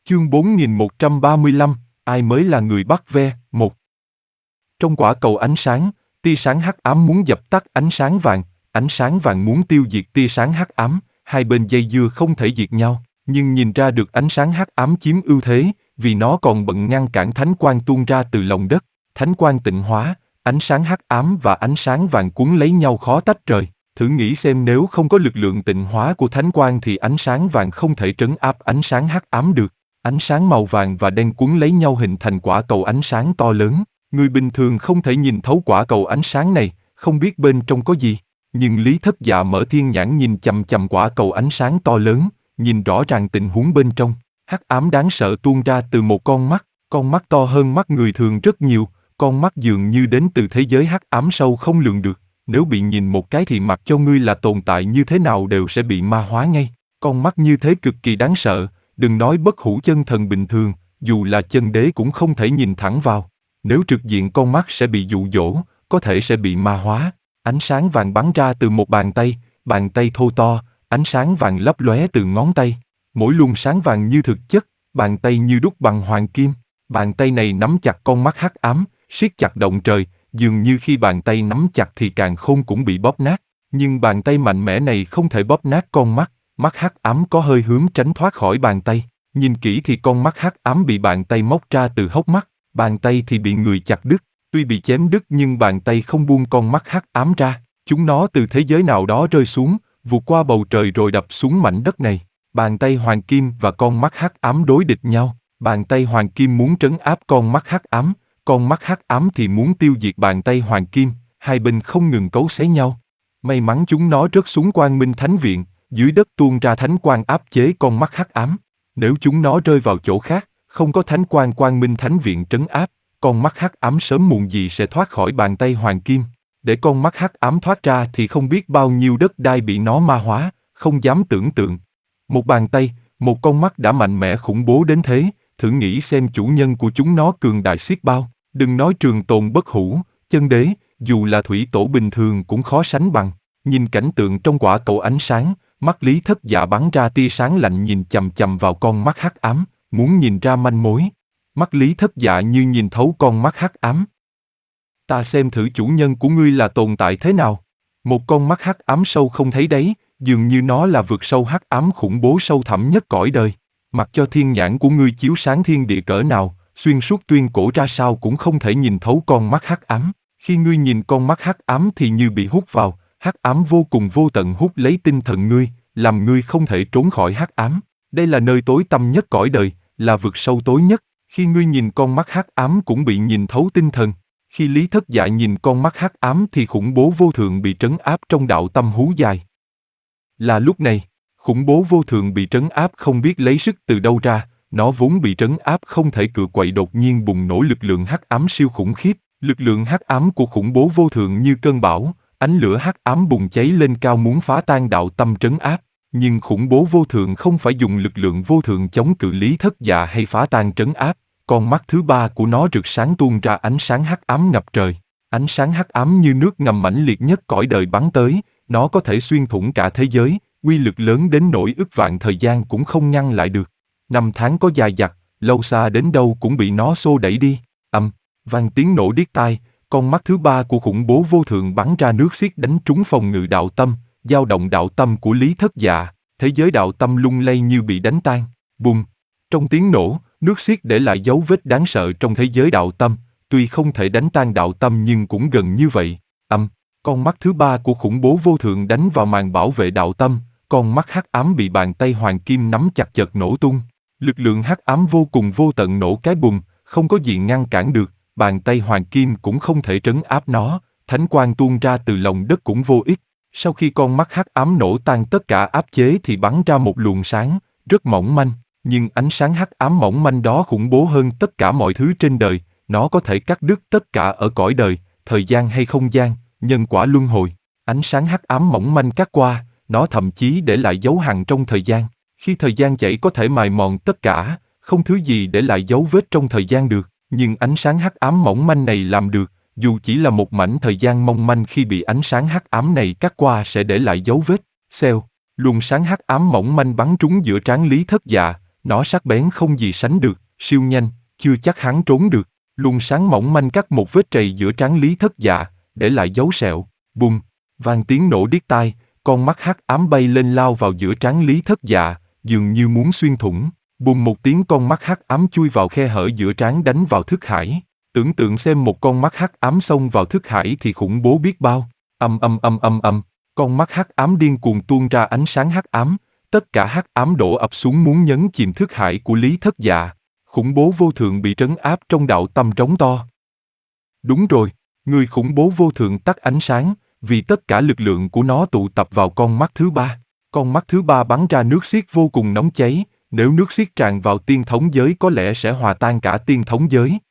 Chương 4135, ai mới là người bắt ve, 1. Trong quả cầu ánh sáng, tia sáng hắc ám muốn dập tắt ánh sáng vàng muốn tiêu diệt tia sáng hắc ám, hai bên dây dưa không thể diệt nhau, nhưng nhìn ra được ánh sáng hắc ám chiếm ưu thế, vì nó còn bận ngăn cản thánh quang tuôn ra từ lòng đất, thánh quang tịnh hóa, ánh sáng hắc ám và ánh sáng vàng cuốn lấy nhau khó tách rời. Thử nghĩ xem nếu không có lực lượng tịnh hóa của thánh quang thì ánh sáng vàng không thể trấn áp ánh sáng hắc ám được. Ánh sáng màu vàng và đen cuốn lấy nhau hình thành quả cầu ánh sáng to lớn. Người bình thường không thể nhìn thấu quả cầu ánh sáng này, không biết bên trong có gì. Nhưng Lý Thất Dạ mở thiên nhãn nhìn chằm chằm quả cầu ánh sáng to lớn, nhìn rõ ràng tình huống bên trong. Hắc ám đáng sợ tuôn ra từ một con mắt to hơn mắt người thường rất nhiều, con mắt dường như đến từ thế giới hắc ám sâu không lường được. Nếu bị nhìn một cái thì mặc cho ngươi là tồn tại như thế nào đều sẽ bị ma hóa ngay. Con mắt như thế cực kỳ đáng sợ, đừng nói bất hủ chân thần bình thường, dù là chân đế cũng không thể nhìn thẳng vào. Nếu trực diện con mắt sẽ bị dụ dỗ, có thể sẽ bị ma hóa. Ánh sáng vàng bắn ra từ một bàn tay thô to, ánh sáng vàng lấp lóe từ ngón tay. Mỗi luồng sáng vàng như thực chất, bàn tay như đúc bằng hoàng kim. Bàn tay này nắm chặt con mắt hắc ám, siết chặt động trời, dường như khi bàn tay nắm chặt thì càn khôn cũng bị bóp nát. Nhưng bàn tay mạnh mẽ này không thể bóp nát con mắt, mắt hắc ám có hơi hướng tránh thoát khỏi bàn tay. Nhìn kỹ thì con mắt hắc ám bị bàn tay móc ra từ hốc mắt, bàn tay thì bị người chặt đứt. Tuy bị chém đứt nhưng bàn tay không buông con mắt hắc ám ra. Chúng nó từ thế giới nào đó rơi xuống, vụt qua bầu trời rồi đập xuống mảnh đất này. Bàn tay hoàng kim và con mắt hắc ám đối địch nhau. Bàn tay hoàng kim muốn trấn áp con mắt hắc ám thì muốn tiêu diệt bàn tay hoàng kim, hai bên không ngừng cấu xé nhau. May mắn chúng nó rớt xuống Quang Minh Thánh Viện, dưới đất tuôn ra thánh quang áp chế con mắt hắc ám. Nếu chúng nó rơi vào chỗ khác, không có thánh quang Quang Minh Thánh Viện trấn áp, con mắt hắc ám sớm muộn gì sẽ thoát khỏi bàn tay hoàng kim. Để con mắt hắc ám thoát ra thì không biết bao nhiêu đất đai bị nó ma hóa, không dám tưởng tượng. Một bàn tay, một con mắt đã mạnh mẽ khủng bố đến thế, thử nghĩ xem chủ nhân của chúng nó cường đại xiết bao. Đừng nói trường tồn bất hủ, chân đế, dù là thủy tổ bình thường cũng khó sánh bằng. Nhìn cảnh tượng trong quả cầu ánh sáng, mắt Lý Thất Dạ bắn ra tia sáng lạnh nhìn chằm chằm vào con mắt hắc ám, muốn nhìn ra manh mối. Mắt Lý Thất Dạ như nhìn thấu con mắt hắc ám. Ta xem thử chủ nhân của ngươi là tồn tại thế nào. Một con mắt hắc ám sâu không thấy đáy, dường như nó là vực sâu hắc ám khủng bố sâu thẳm nhất cõi đời. Mặc cho thiên nhãn của ngươi chiếu sáng thiên địa cỡ nào, xuyên suốt tuyên cổ ra sao cũng không thể nhìn thấu con mắt hắc ám. Khi ngươi nhìn con mắt hắc ám thì như bị hút vào, hắc ám vô cùng vô tận hút lấy tinh thần ngươi, làm ngươi không thể trốn khỏi hắc ám. Đây là nơi tối tăm nhất cõi đời, là vực sâu tối nhất. Khi ngươi nhìn con mắt hắc ám cũng bị nhìn thấu tinh thần. Khi Lý Thất Dạ nhìn con mắt hắc ám thì khủng bố vô thượng bị trấn áp trong đạo tâm hú dài. Là lúc này, khủng bố vô thượng bị trấn áp không biết lấy sức từ đâu ra, nó vốn bị trấn áp không thể cựa quậy đột nhiên bùng nổ lực lượng hắc ám siêu khủng khiếp. Lực lượng hắc ám của khủng bố vô thượng như cơn bão, ánh lửa hắc ám bùng cháy lên cao muốn phá tan đạo tâm trấn áp. Nhưng khủng bố vô thượng không phải dùng lực lượng vô thượng chống cự Lý Thất Dạ hay phá tan trấn áp. Con mắt thứ ba của nó rực sáng tuôn ra ánh sáng hắc ám ngập trời. Ánh sáng hắc ám như nước ngầm mãnh liệt nhất cõi đời bắn tới, nó có thể xuyên thủng cả thế giới, uy lực lớn đến nỗi ức vạn thời gian cũng không ngăn lại được. Năm tháng có dài dặt, lâu xa đến đâu cũng bị nó xô đẩy đi. Vang tiếng nổ điếc tai, con mắt thứ ba của khủng bố vô thượng bắn ra nước xiết đánh trúng phòng ngự đạo tâm, dao động đạo tâm của Lý Thất Dạ, thế giới đạo tâm lung lay như bị đánh tan. Bùng! Trong tiếng nổ, nước xiết để lại dấu vết đáng sợ trong thế giới đạo tâm, tuy không thể đánh tan đạo tâm nhưng cũng gần như vậy. Con mắt thứ ba của khủng bố vô thượng đánh vào màn bảo vệ đạo tâm, con mắt hắc ám bị bàn tay hoàng kim nắm chặt chợt nổ tung. Lực lượng hắc ám vô cùng vô tận nổ cái bùng, không có gì ngăn cản được, bàn tay hoàng kim cũng không thể trấn áp nó, thánh quang tuôn ra từ lòng đất cũng vô ích. Sau khi con mắt hắc ám nổ tan tất cả áp chế thì bắn ra một luồng sáng, rất mỏng manh, nhưng ánh sáng hắc ám mỏng manh đó khủng bố hơn tất cả mọi thứ trên đời, nó có thể cắt đứt tất cả ở cõi đời, thời gian hay không gian, nhân quả luân hồi. Ánh sáng hắc ám mỏng manh cắt qua, nó thậm chí để lại dấu hằn trong thời gian. Khi thời gian chảy có thể mài mòn tất cả, không thứ gì để lại dấu vết trong thời gian được, nhưng ánh sáng hắc ám mỏng manh này làm được, dù chỉ là một mảnh thời gian mong manh khi bị ánh sáng hắc ám này cắt qua sẽ để lại dấu vết. Xèo, luồng sáng hắc ám mỏng manh bắn trúng giữa trán Lý Thất Dạ, Nó sắc bén không gì sánh được, siêu nhanh, chưa chắc hắn trốn được. Luồng sáng mỏng manh cắt một vết trầy giữa trán Lý Thất Dạ, để lại dấu sẹo. Bùng, vang tiếng nổ điếc tai, con mắt hắc ám bay lên lao vào giữa trán Lý Thất Dạ, dường như muốn xuyên thủng. Bùng một tiếng, con mắt hắc ám chui vào khe hở giữa trán đánh vào thức hải. Tưởng tượng xem một con mắt hắc ám xông vào thức hải thì khủng bố biết bao. Âm, con mắt hắc ám điên cuồng tuôn ra ánh sáng hắc ám, tất cả hắc ám đổ ập xuống muốn nhấn chìm thức hải của Lý Thất Dạ. Khủng bố vô thượng bị trấn áp trong đạo tâm trống to. Đúng rồi, người khủng bố vô thượng tắt ánh sáng, vì tất cả lực lượng của nó tụ tập vào con mắt thứ ba. Con mắt thứ ba bắn ra nước xiết vô cùng nóng cháy, nếu nước xiết tràn vào tiên thống giới có lẽ sẽ hòa tan cả tiên thống giới.